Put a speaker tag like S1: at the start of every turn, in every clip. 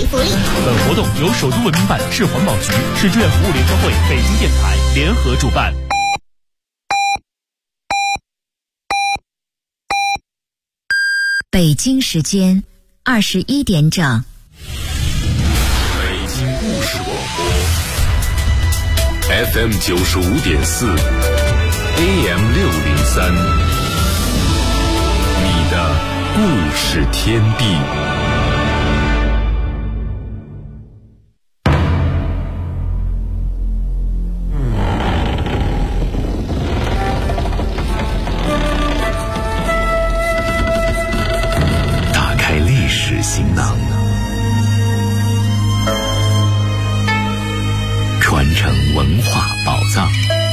S1: 福利。
S2: 本活动由首都文明办、市环保局、市志愿服务联合会、北京电台联合主办。
S3: 北京时间21点整。
S4: 北京故事广播 FM 95.4 AM 603，你的故事天地。打开历史行囊，传承文化宝藏。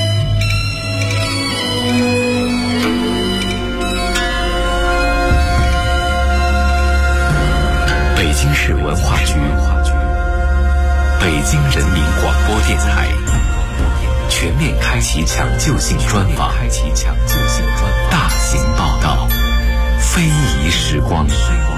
S4: 北京市文化局、北京人民广播电台全面开启抢救性专访，大型报道，非遗时光。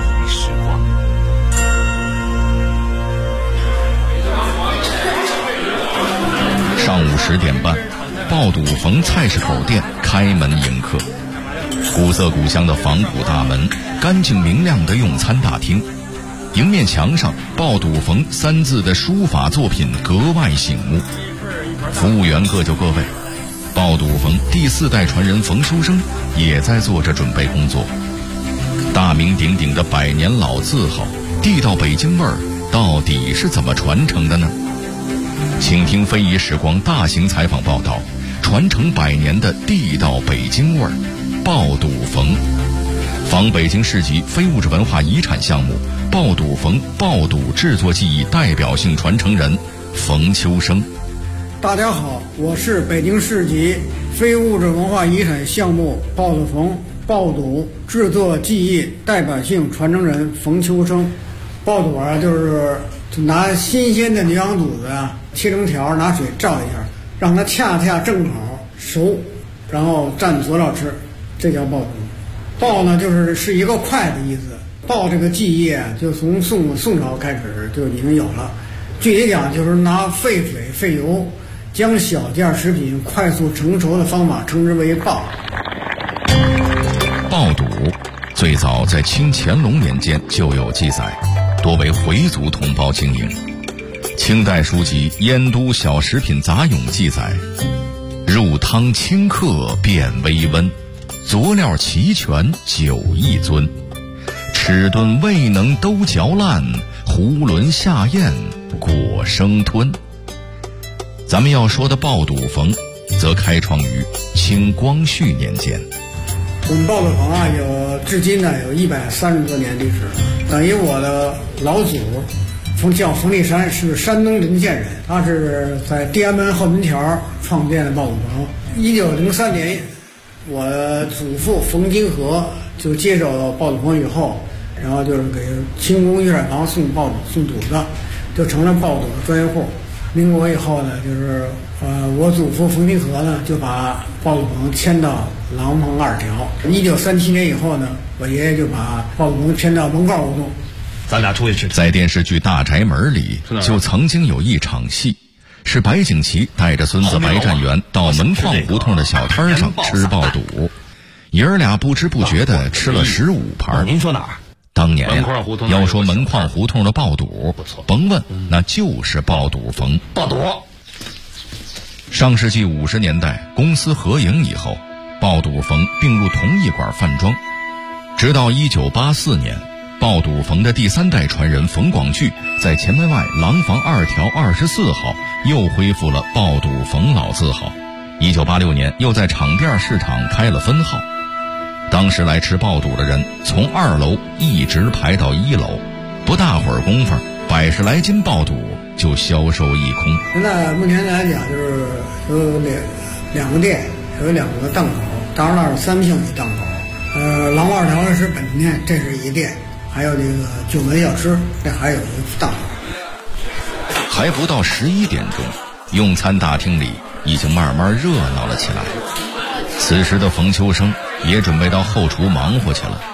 S5: 上午10点半，爆肚冯菜市口店开门迎客。古色古香的仿古大门，干净明亮的用餐大厅，迎面墙上爆肚冯3字的书法作品格外醒目。服务员各就各位，爆肚冯第4代传人冯秋生也在做着准备工作。大名鼎鼎的100年老字号，地道北京味儿到底是怎么传承的呢？请听非遗时光大型采访报道，传承100年的地道北京味儿，爆肚冯。仿北京市级非物质文化遗产项目爆肚冯爆肚制作技艺代表性传承人冯秋生。
S6: 大家好，我是北京市级非物质文化遗产项目爆肚冯爆肚制作技艺代表性传承人冯秋生。爆肚啊，就是拿新鲜的牛羊肚子啊，切成条，拿水照一下，让它恰恰正好熟，然后蘸佐料吃，这叫爆肚。爆呢，是一个快的意思。爆这个技艺啊，就从宋朝开始就已经有了。具体讲，就是拿沸水沸油，将小件食品快速成熟的方法，称之为爆。
S5: 爆肚最早在清乾隆年间就有记载，多为回族同胞经营。清代书籍《燕都小食品杂咏》记载：入汤顷刻变微温，佐料齐全酒一樽，齿顿未能都嚼烂，囫囵下咽果生吞。咱们要说的爆肚冯，则开创于清光绪年间。
S6: 我们爆肚冯啊，至今呢有130多年历史，等于我的老祖叫冯立山，是山东临县人，他是在地安门后门桥创建的爆肚冯。1903年，我祖父冯金河就接手了爆肚冯以后，然后就是给清宫御膳房送肚子，就成了爆肚的专业户。民国以后呢，我祖父冯金河呢就把爆肚冯迁到廊坊2条。1937年以后呢，我爷爷就把爆肚冯迁到门框胡同。
S2: 咱俩出去吃。
S5: 在电视剧《大宅门》里，就曾经有一场戏，是白景琦带着孙子白占元到门框胡同的小摊上吃爆肚，爷儿俩不知不觉地吃了15盘。
S2: 您说哪儿？
S5: 当年呀，要说门框胡同的爆肚，甭问，那就是爆肚冯。
S2: 爆肚。
S5: 上世纪50年代，公司合营以后，爆肚冯并入同一馆饭庄。直到1984年，爆肚冯的第3代传人冯广聚在前门外廊坊2条24号又恢复了爆肚冯老字号。1986年又在场店市场开了分号。当时来吃爆肚的人从2楼一直排到1楼，不大会儿功夫，100来斤爆肚就销售一空。
S6: 现在目前来讲，就是有两个店，有2个档口，当然那是3平米档口。廊坊2条是本店，这是一店，还有这个九门小吃，这还有一个档口。
S5: 还不到11点钟，用餐大厅里已经慢慢热闹了起来。此时的冯秋生也准备到后厨忙活去了。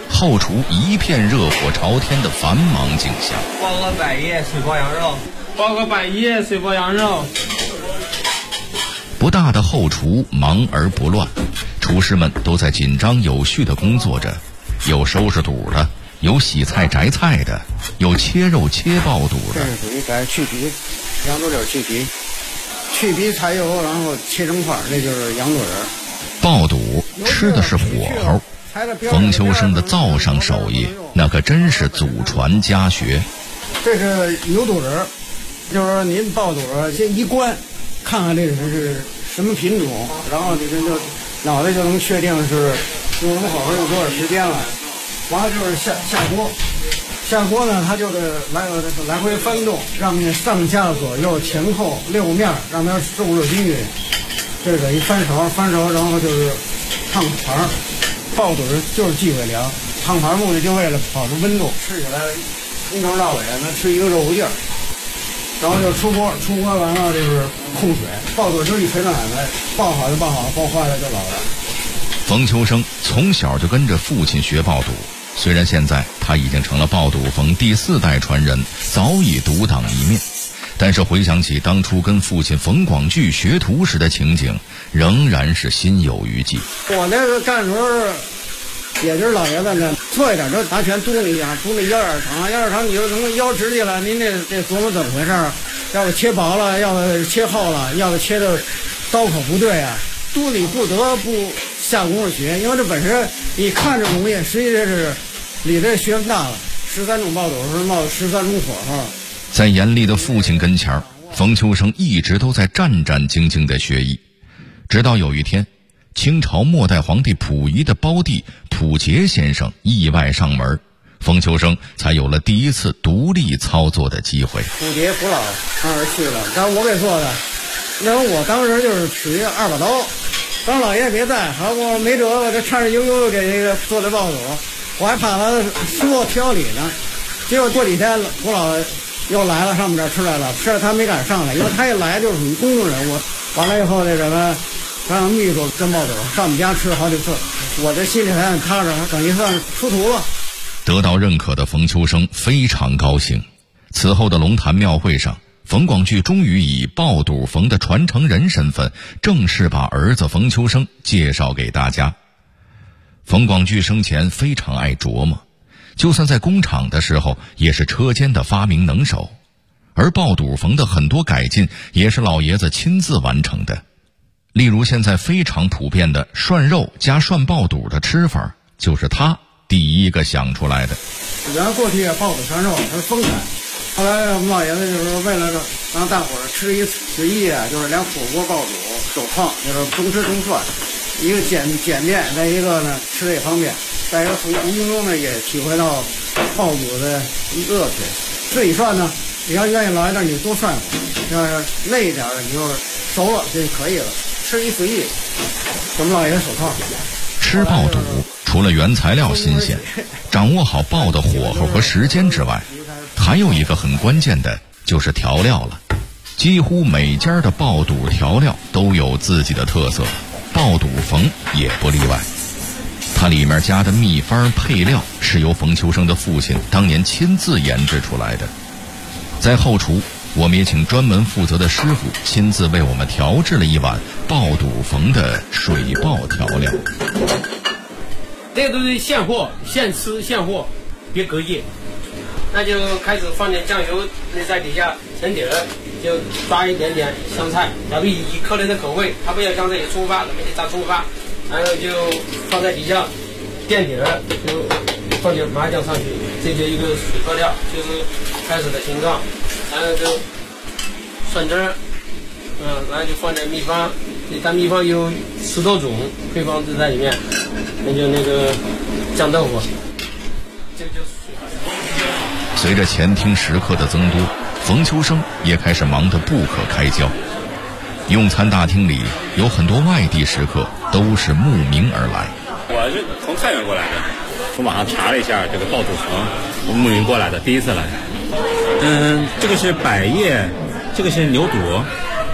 S5: 后厨一片热火朝天的繁忙景象。
S1: 包个百叶水爆羊肉，包个百叶水爆羊肉。
S5: 不大的后厨忙而不乱，厨师们都在紧张有序地工作着，有收拾肚的，有洗菜摘菜的，有切肉切爆肚的。
S6: 这是属于该去皮，羊肚儿去皮，去皮柴油，然后切成块，这就是羊肚儿。
S5: 爆肚吃的是火候，冯秋生的灶上手艺那可真是祖传家学。
S6: 这是牛肚儿，就是说您爆肚儿先一关，看看这是什么品种，然后你就脑袋就能确定是用火候用多少时间了。完了就是下锅呢，它就得来回翻动，让那上下左右前后6面让它受热均匀。这个一翻勺，然后就是烫盘儿。爆肚就是忌讳凉，烫盘目的就为了保持温度，吃起来从头到尾能吃一个肉劲儿。然后就出锅完了就是控水，爆肚就一锤子买卖，爆好就爆好，爆坏了就老了。
S5: 冯秋生从小就跟着父亲学爆肚，虽然现在他已经成了爆肚冯第4代传人，早已独当一面，但是回想起当初跟父亲冯广聚学徒时的情景，仍然是心有余悸。
S6: 我那个干的时候，也就是老爷子呢，错一点就拿拳嘟你一下，嘟你腰眼长，你就从腰直起来，您这琢磨怎么回事？要是切薄了，要是切厚了，要是切的刀口不对啊，嘟你不得不下功夫学，因为这本身你看着容易，实际这是你这学问大了。13种爆肚是冒13种火候。
S5: 在严厉的父亲跟前，冯秋生一直都在战战兢兢的学艺，直到有一天，清朝末代皇帝溥仪的胞弟溥杰先生意外上门，冯秋生才有了第一次独立操作的机会。
S6: 溥杰溥老当时去了，但是我给做的，那我当时就是属于2把刀，当老爷别在，好我没辙，我这颤颤悠悠给这个做的爆肚，我还怕他说挑理呢。结果过几天溥老又来了，上面这吃来了，他没敢上来，因为他一来就是属于公众人物。完了以后那什么，让秘书跟爆肚上我们家吃了好几次，我这心里还很踏实，等于算出徒了。
S5: 得到认可的冯秋生非常高兴。此后的龙潭庙会上，冯广聚终于以爆肚冯的传承人身份，正式把儿子冯秋生介绍给大家。冯广聚生前非常爱琢磨，就算在工厂的时候也是车间的发明能手，而爆肚冯的很多改进也是老爷子亲自完成的。例如现在非常普遍的涮肉加涮爆肚的吃法，就是他第一个想出来的。
S6: 原来过去爆肚涮肉它是风干，后来我们老爷子就是为了让大伙儿吃一随意啊，就是连火锅爆肚手创，就是中吃中涮，一个简便，再一个呢吃的也方便，再一个无形中呢也体会到爆肚的乐趣。自己涮呢，你要愿意老一点，你多涮会儿；要是累一点的，你就熟了就可以了。吃一随意，我们老爷子手套。
S5: 吃爆肚除了原材料新鲜，掌握好爆的火候和时间之外，还有一个很关键的就是调料了。几乎每家的爆肚调料都有自己的特色，爆肚冯也不例外。它里面加的秘方配料是由冯秋生的父亲当年亲自研制出来的。在后厨，我们也请专门负责的师傅亲自为我们调制了一碗爆肚冯的水爆调料。
S1: 这个都是现货，现吃现货，别隔夜。那就开始放点酱油，那在底下沉底儿，就抓一点点香菜。假如以客人的口味，他不要香菜也葱花，咱们就炸葱花，然后就放在底下垫底儿，就放点麻酱上去，这就一个水爆料，就是开始的形状。然后就蒜汁儿，然后就放点秘方，但秘方有10多种配方都在里面，那就那个酱豆腐，这就
S5: 随着前厅食客的增多，冯秋生也开始忙得不可开交。用餐大厅里有很多外地食客，都是慕名而来。
S7: 我是从太原过来的，从网上查了一下这个爆肚冯，我慕名过来的，第一次来。这个是百叶，这个是牛肚，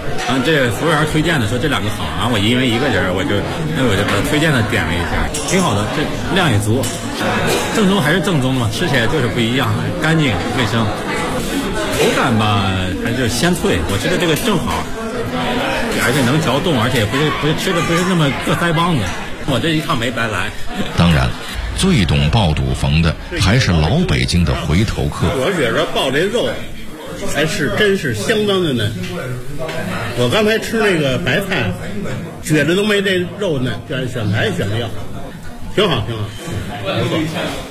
S7: 这服务员推荐的说这2个好啊，我因为一个人我就把推荐的点了一下，挺好的，这量也足，正宗还是正宗嘛，吃起来就是不一样，干净卫生，口感吧还是鲜脆，我觉得这个正好，而且能嚼动，而且不是吃的不是那么硌腮帮子，我这一趟没白来。
S5: 当然，最懂爆肚冯的还是老北京的回头客。
S8: 我觉着爆这肉还是真是相当的嫩。我刚才吃那个白菜，觉着都没这肉嫩，选材选的要挺好，挺好，不错。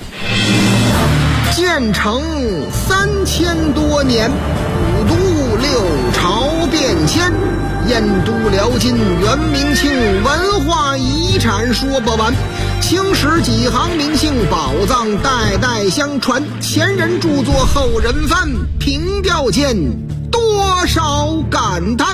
S9: 建成3000多年，5都6朝变迁，燕都辽金元明清文化遗产说不完，青史几行名姓宝藏代代相传，前人著作后人翻，凭吊间多少感叹。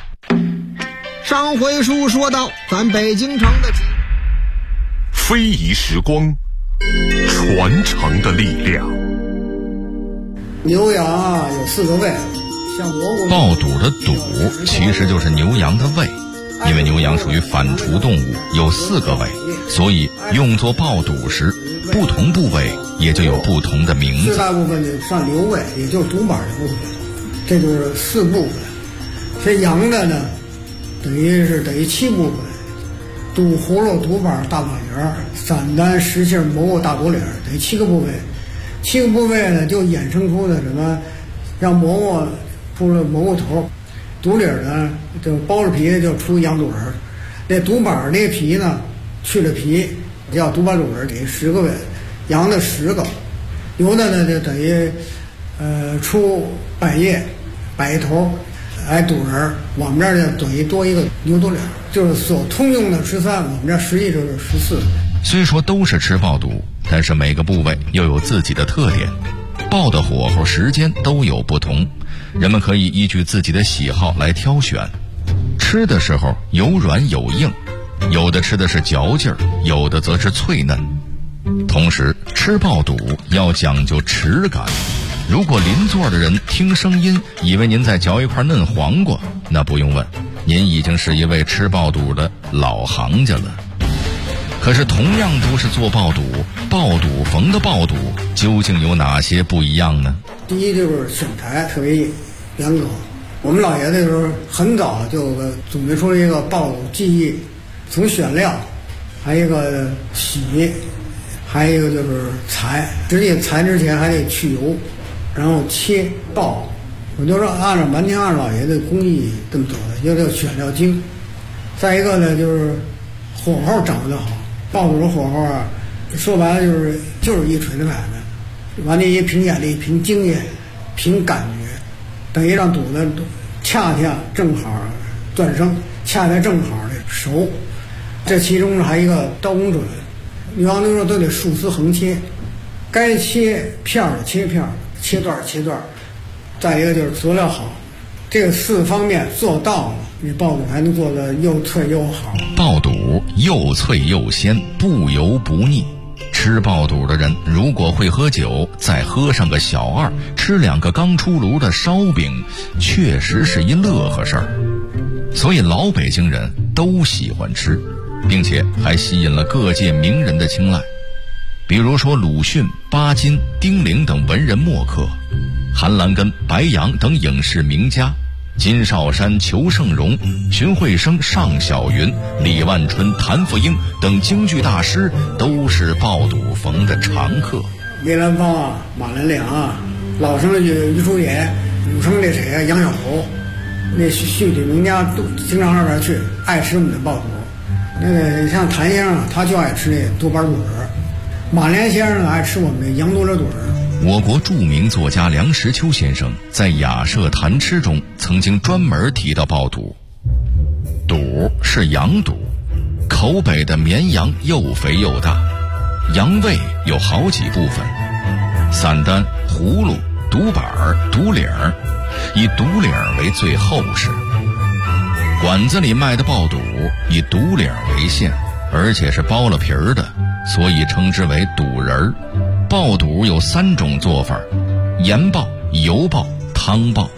S9: 上回书说到咱北京城的
S10: 非遗时光，传承的力量。
S6: 牛羊啊有4个胃，像蘑菇。
S5: 爆肚的肚其实就是牛羊的胃，因为牛羊属于反刍动物，有4个胃，所以用作爆肚时，不同部位也就有不同的名字。
S6: 最大部分就上牛胃，也就是肚板的部分，这就是4部分。这羊的呢，等于7部分：肚、葫芦、肚板、大脑仁、散丹、实心、蘑菇、大肚里，等于7个部位。7个部位呢，就衍生出的什么，让蘑菇出了蘑菇头，肚里呢就包着皮就出羊肚仁，那肚板那皮呢去了皮叫肚板肚仁，等于10个胃，羊的10个，牛的呢就等于出百叶百头。肚仁，我们这儿呢等于多一个牛肚里，就是所通用的13，我们这儿实际就是14。
S5: 虽说都是吃爆肚，但是每个部位又有自己的特点，爆的火候时间都有不同，人们可以依据自己的喜好来挑选。吃的时候有软有硬，有的吃的是嚼劲儿，有的则是脆嫩。同时吃爆肚要讲究齿感，如果邻座的人听声音以为您在嚼一块嫩黄瓜，那不用问，您已经是一位吃爆肚的老行家了。可是同样都是做爆肚，爆肚冯的爆肚究竟有哪些不一样呢？
S6: 第一就是选材特别严格，我们老爷子就是很早就总结出了一个爆肚技艺，从选料，还有一个洗，还有一个就是裁，实际裁之前还得去油，然后切爆。我就说完全按照老爷子工艺这么走的，要这选料精。再一个呢，就是火候掌握得好，爆肚的火候啊，说白了就是一锤子买卖，完了也凭眼力、凭经验、凭感觉，等于让肚子恰正好断生，恰正好的熟。这其中还有一个刀工准，牛羊牛肉都得竖丝横切，该切片儿切片儿，切段切段。再一个就是佐料好，这个4方面做到了，你爆肚还能做得又脆又好。
S5: 爆肚又脆又鲜，不油不腻。吃爆肚的人如果会喝酒，再喝上个小2，吃2个刚出炉的烧饼，确实是一乐呵事儿。所以老北京人都喜欢吃，并且还吸引了各界名人的青睐，比如说鲁迅、巴金、丁玲等文人墨客，韩兰根、白杨等影视名家，金少山、裘盛戎、荀慧生、尚小云、李万春、谭富英等京剧大师都是爆肚冯的常客。
S6: 梅兰芳啊，马连良啊，老生的余叔岩，武生这谁啊，杨小侯，那戏曲名家都经常上这儿去，爱吃我们的爆肚。那个像谭先生，他就爱吃那肚板肚仁；马连先生爱吃我们的羊肚仁肚仁。
S5: 我国著名作家梁实秋先生在《雅舍谈吃》中曾经专门提到爆肚。肚是羊肚，口北的绵羊又肥又大，羊胃有好几部分，散丹、葫芦、肚板、肚领，以肚领为最厚实。馆子里卖的爆肚以肚领为馅，而且是剥了皮儿的，所以称之为肚仁儿。爆肚有3种做法：盐爆、油爆、汤爆。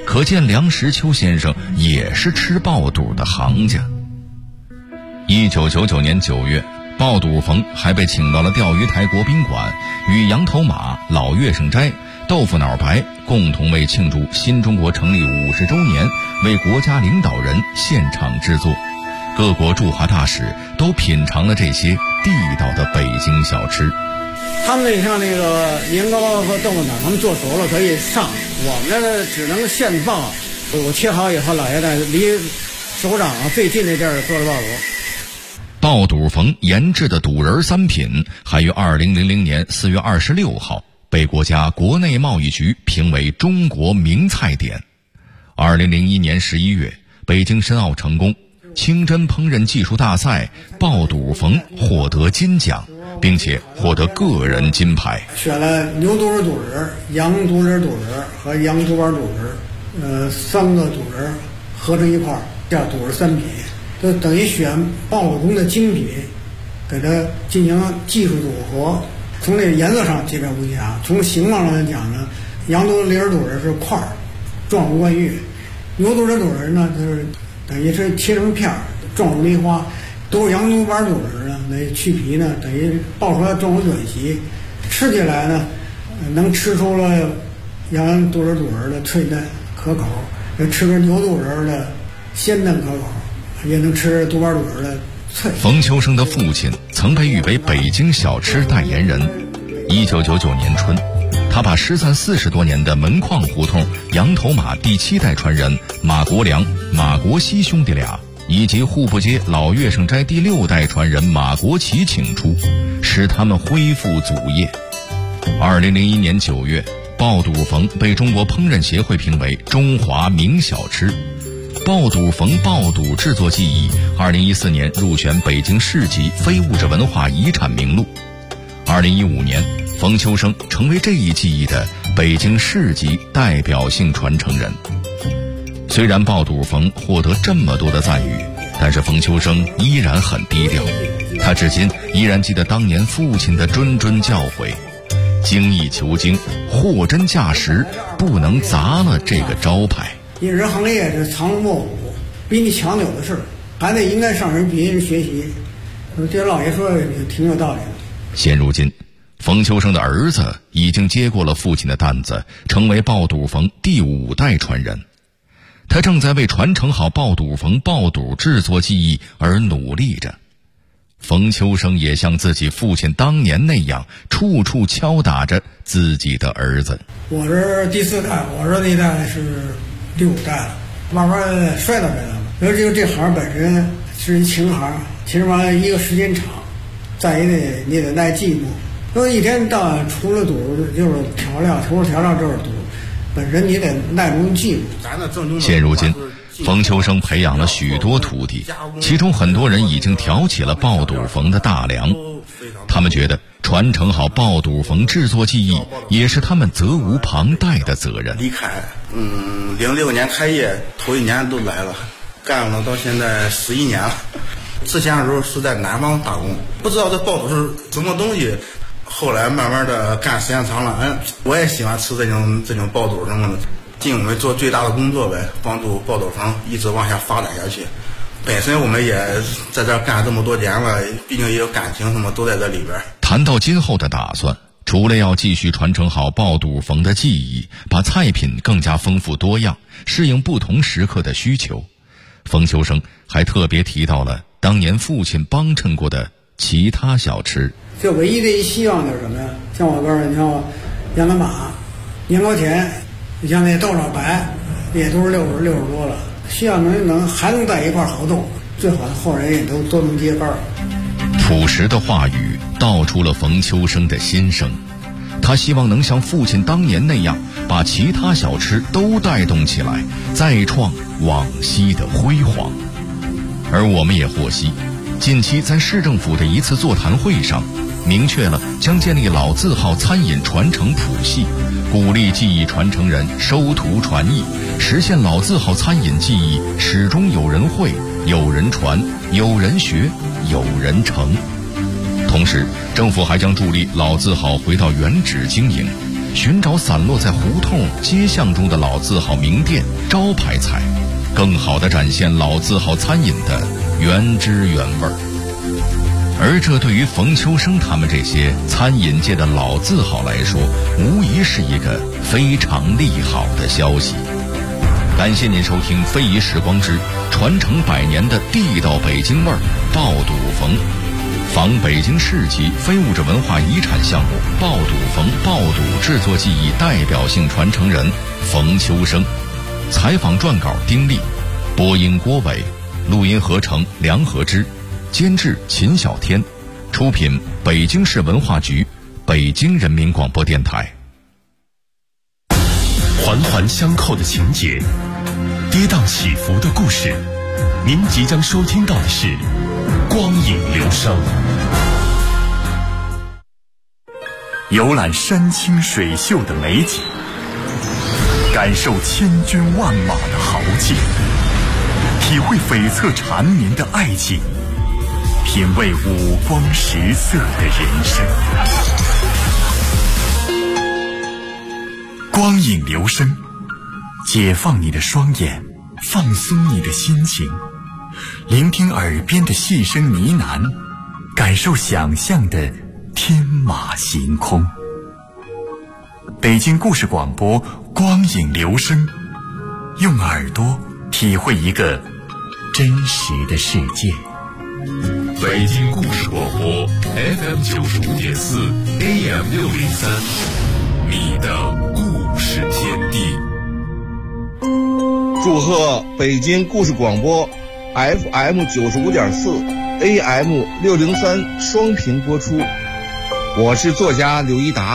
S5: 可见梁实秋先生也是吃爆肚的行家。1999年9月，爆肚冯还被请到了钓鱼台国宾馆，与羊头马、老月圣斋、豆腐脑白共同为庆祝新中国成立50周年，为国家领导人现场制作。各国驻华大使都品尝了这些地道的北京小吃。
S6: 他们像那个年糕和豆腐脑，他们做熟了可以上，我们呢只能现爆。我切好以后，老爷子离首长最近的地儿做了爆肚。
S5: 爆肚冯研制的肚仁3品，还于2000年4月26号被国家国内贸易局评为中国名菜点。2001年11月，北京申奥成功，清真烹饪技术大赛爆肚冯获得金奖，并且获得个人金牌。
S6: 选了牛肚仁肚仁、羊肚仁肚仁和羊肚丸肚仁，3个肚仁合成一块叫肚仁3品，就等于选爆肚中的精品，给它进行技术组合。从这颜色上基本不一样，从形状上来讲呢，羊肚仁肚仁是块儿，状如冠玉；牛肚仁肚仁呢，就是等于是切成片儿，状如梨花。都是羊肚丸肚仁呢，那去皮呢，等于爆出来状如卷席，吃起来呢，能吃出了羊肚仁肚仁的脆嫩可口，吃个牛肚仁的鲜嫩可口，也能吃肚丸肚仁的脆。
S5: 冯秋生的父亲曾被誉为北京小吃代言人。1999年春，他把失散40多年的门框胡同羊头马第7代传人马国良、马国熙兄弟俩，以及户部街老月圣斋第6代传人马国奇请出，使他们恢复祖业。2001年9月，爆肚冯被中国烹饪协会评为中华名小吃。爆肚冯爆肚制作技艺2014年入选北京市级非物质文化遗产名录。2015年，冯秋生成为这一技艺的北京市级代表性传承人。虽然爆肚冯获得这么多的赞誉，但是冯秋生依然很低调。他至今依然记得当年父亲的谆谆教诲：精益求精，货真价实，不能砸了这个招牌。
S6: 饮食行业是藏龙卧虎，比你强的有的是，还得应该上人比人学习。这老爷说的挺有道理的。
S5: 现如今，冯秋生的儿子已经接过了父亲的担子，成为爆肚冯第5代传人。他正在为传承好爆肚冯爆肚制作技艺而努力着。冯秋生也像自己父亲当年那样，处处敲打着自己的儿子。
S6: 我是第4代，我儿子那代是第5代了，慢慢摔到这来了。而且这行本身是一情行，其实完了一个时间长，再一个你得耐寂寞。因为一天到晚除了肚就是调料，除了调料就是肚，本身你得耐不住寂寞。
S5: 现如今，冯秋生培养了许多徒弟，其中很多人已经挑起了爆肚冯的大梁。他们觉得传承好爆肚冯制作技艺，也是他们责无旁贷的责任。
S11: 离开，06年开业，头1年都来了，干了到现在11年了。之前的时候是在南方打工，不知道这爆肚是什么东西。后来慢慢的干时间长了，我也喜欢吃这种爆肚什么的，尽我们做最大的工作呗，帮助爆肚冯一直往下发展下去。本身我们也在这干这么多年了，毕竟也有感情什么都在这里边。
S5: 谈到今后的打算，除了要继续传承好爆肚冯的技艺，把菜品更加丰富多样，适应不同时刻的需求，冯秋生还特别提到了当年父亲帮衬过的其他小吃。
S6: 这唯一的一希望就是什么呀？像我告诉你，像羊头马、年糕甜，你像那豆脑白，也都是60多了。希望还能在一块活动，最好的后人也都能接班。
S5: 朴实的话语道出了冯秋生的心声，他希望能像父亲当年那样，把其他小吃都带动起来，再创往昔的辉煌。而我们也获悉，近期在市政府的一次座谈会上，明确了将建立老字号餐饮传承谱系，鼓励技艺传承人收徒传艺，实现老字号餐饮技艺始终有人会、有人传、有人学、有人成。同时，政府还将助力老字号回到原址经营， 寻找散落在胡同街巷中的老字号名店招牌菜，更好地展现老字号餐饮的原汁原味儿。而这对于冯秋生他们这些餐饮界的老字号来说，无疑是一个非常利好的消息。感谢您收听《非遗时光之传承100年的地道北京味儿》爆肚冯，仿北京市级非物质文化遗产项目爆肚冯爆肚制作技艺代表性传承人冯秋生，采访撰稿丁力，播音郭伟，录音合成梁和之，监制秦小天，出品北京市文化局，北京人民广播电台。
S10: 环环相扣的情节，跌宕起伏的故事，您即将收听到的是光影流声。游览山清水秀的美景，感受千军万马的豪劲，体会悱恻缠绵的爱情，品味五光十色的人生。光影流声，解放你的双眼，放松你的心情，聆听耳边的细声呢喃，感受想象的天马行空。北京故事广播光影流声，用耳朵体会一个真实的世界。北京故事广播 FM95.4 AM603， 你的故事天地。
S12: 祝贺北京故事广播 FM95.4 AM603 双频播出。我是作家刘一达。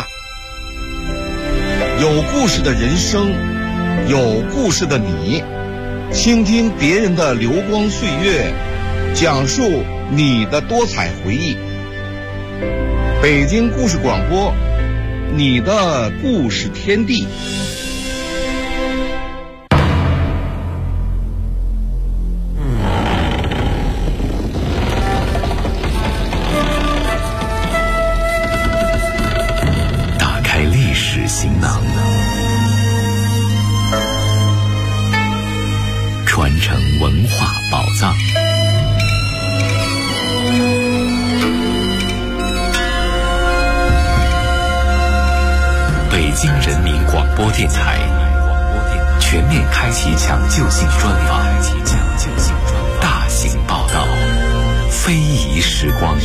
S12: 有故事的人生，有故事的你，倾听别人的流光岁月，讲述你的多彩回忆。北京故事广播，你的故事天地。
S4: 打开历史行囊，传承文化宝藏。北京人民广播电台全面开启抢救性专访，大型报道，非遗时光。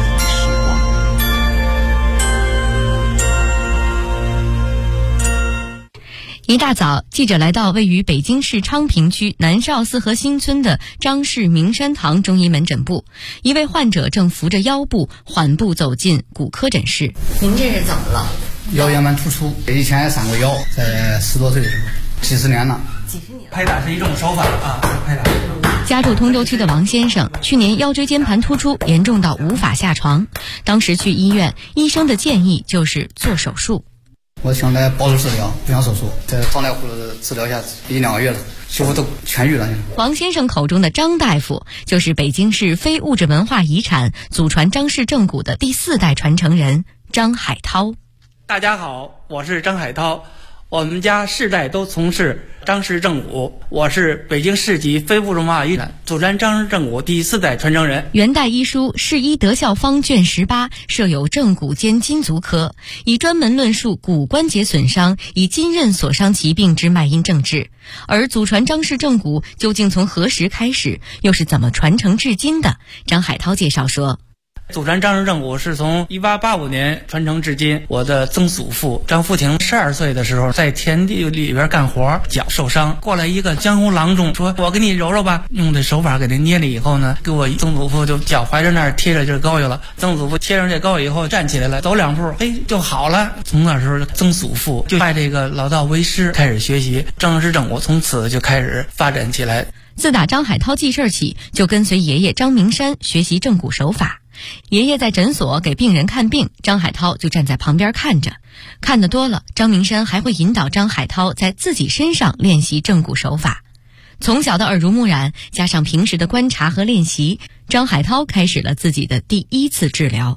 S13: 一大早，记者来到位于北京市昌平区南少四河新村的张氏名山堂中医门诊部，一位患者正扶着腰部缓步走进骨科诊室。
S14: 您这是怎么了？
S15: 腰间盘突出，以前也伤过腰，在10多岁的时候，几十年了。
S16: 拍打是一种手法啊，拍打。
S13: 家住通州区的王先生，去年腰椎间盘突出严重到无法下床，当时去医院，医生的建议就是做手术。
S15: 我想来保守治疗，不想手术，在张大夫的治疗下1、2个月了，几乎都痊愈了。
S13: 王先生口中的张大夫，就是北京市非物质文化遗产祖传张氏正骨的第4代传承人张海涛。
S16: 大家好，我是张海涛，我们家世代都从事张氏正骨，我是北京市级非物质文化遗产祖传张氏正骨第4代传承人。
S13: 元代医书《世医德效方》卷18设有正骨兼筋足科，以专门论述骨关节损伤以筋韧所伤疾病之脉因症治。而祖传张氏正骨究竟从何时开始，又是怎么传承至今的？张海涛介绍说，
S16: 祖传张氏正骨是从1885年传承至今。我的曾祖父张福亭12岁的时候，在田地里边干活，脚受伤，过来一个江湖郎中说：“我给你揉揉吧。”用这手法给他捏了以后呢，给我曾祖父就脚踝着那儿贴着这膏药了。曾祖父贴上这膏药以后，站起来了，走2步，就好了。从那时候，曾祖父就拜这个老道为师，开始学习张氏正骨，从此就开始发展起来。
S13: 自打张海涛记事起，就跟随爷爷张明山学习正骨手法。爷爷在诊所给病人看病，张海涛就站在旁边看着。看得多了，张明山还会引导张海涛在自己身上练习正骨手法。从小的耳濡目染，加上平时的观察和练习，张海涛开始了自己的第1次治疗。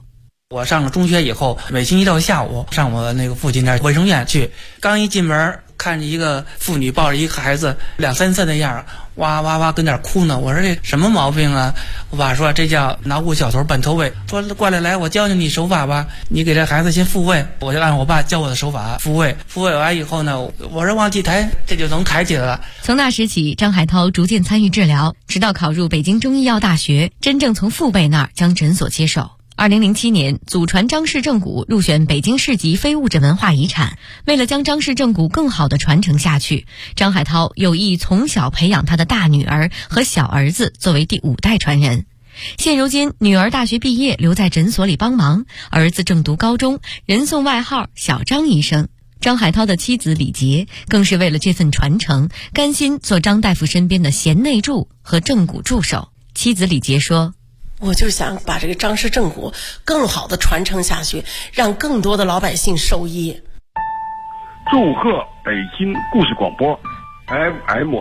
S16: 我上了中学以后，每星期六下午上我那个父亲那卫生院去，刚一进门看着一个妇女抱着一个孩子2、3岁的样，哇哇哇跟那儿哭呢。我说这什么毛病啊？我爸说这叫脑骨小头半脱位，说过来我教教你手法吧，你给这孩子先复位。我就按我爸教我的手法复位完以后呢，我说往起抬，这就能抬起来了。
S13: 从那时起，张海涛逐渐参与治疗，直到考入北京中医药大学，真正从父辈那儿将诊所接手。2007年，祖传张氏正骨入选北京市级非物质文化遗产。为了将张氏正骨更好地传承下去，张海涛有意从小培养他的大女儿和小儿子作为第5代传人。现如今，女儿大学毕业留在诊所里帮忙，儿子正读高中，人送外号小张医生。张海涛的妻子李杰更是为了这份传承，甘心做张大夫身边的贤内助和正骨助手。妻子李杰说，
S14: 我就想把这个张氏正骨更好的传承下去，让更多的老百姓受益。
S17: 祝贺北京故事广播 FM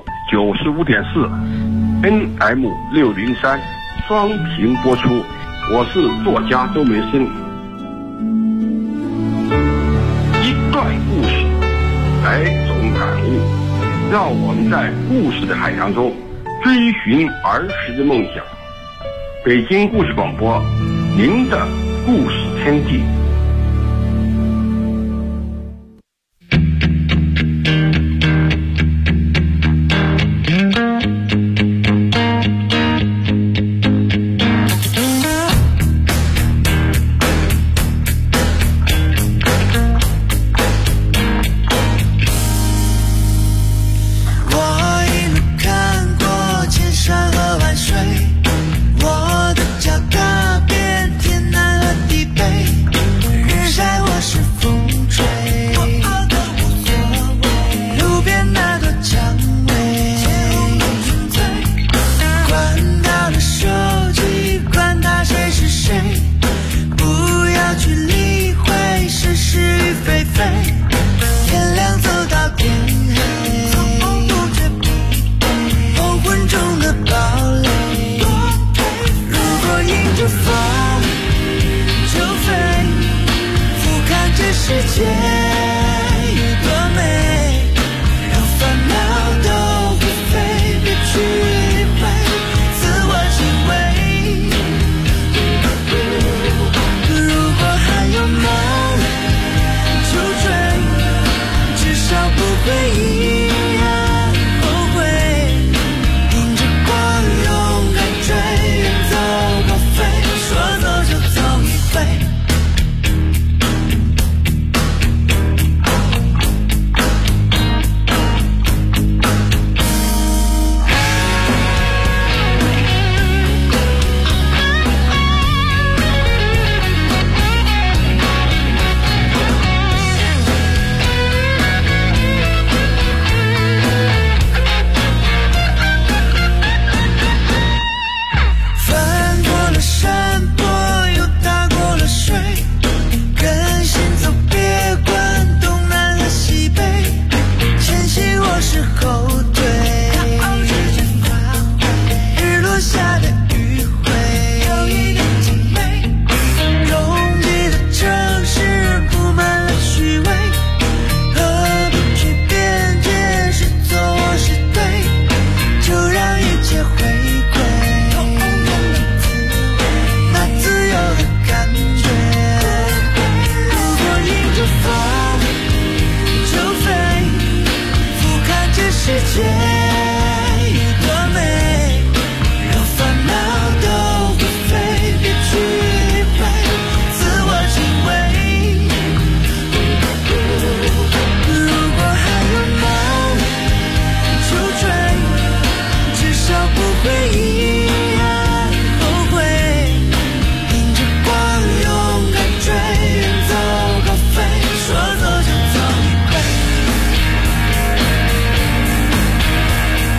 S17: 95.4 NM 603双屏播出，我是作家周梅生。一段故事，100种感悟，让我们在故事的海洋中追寻儿时的梦想。北京故事广播，您的故事天地。
S18: 世界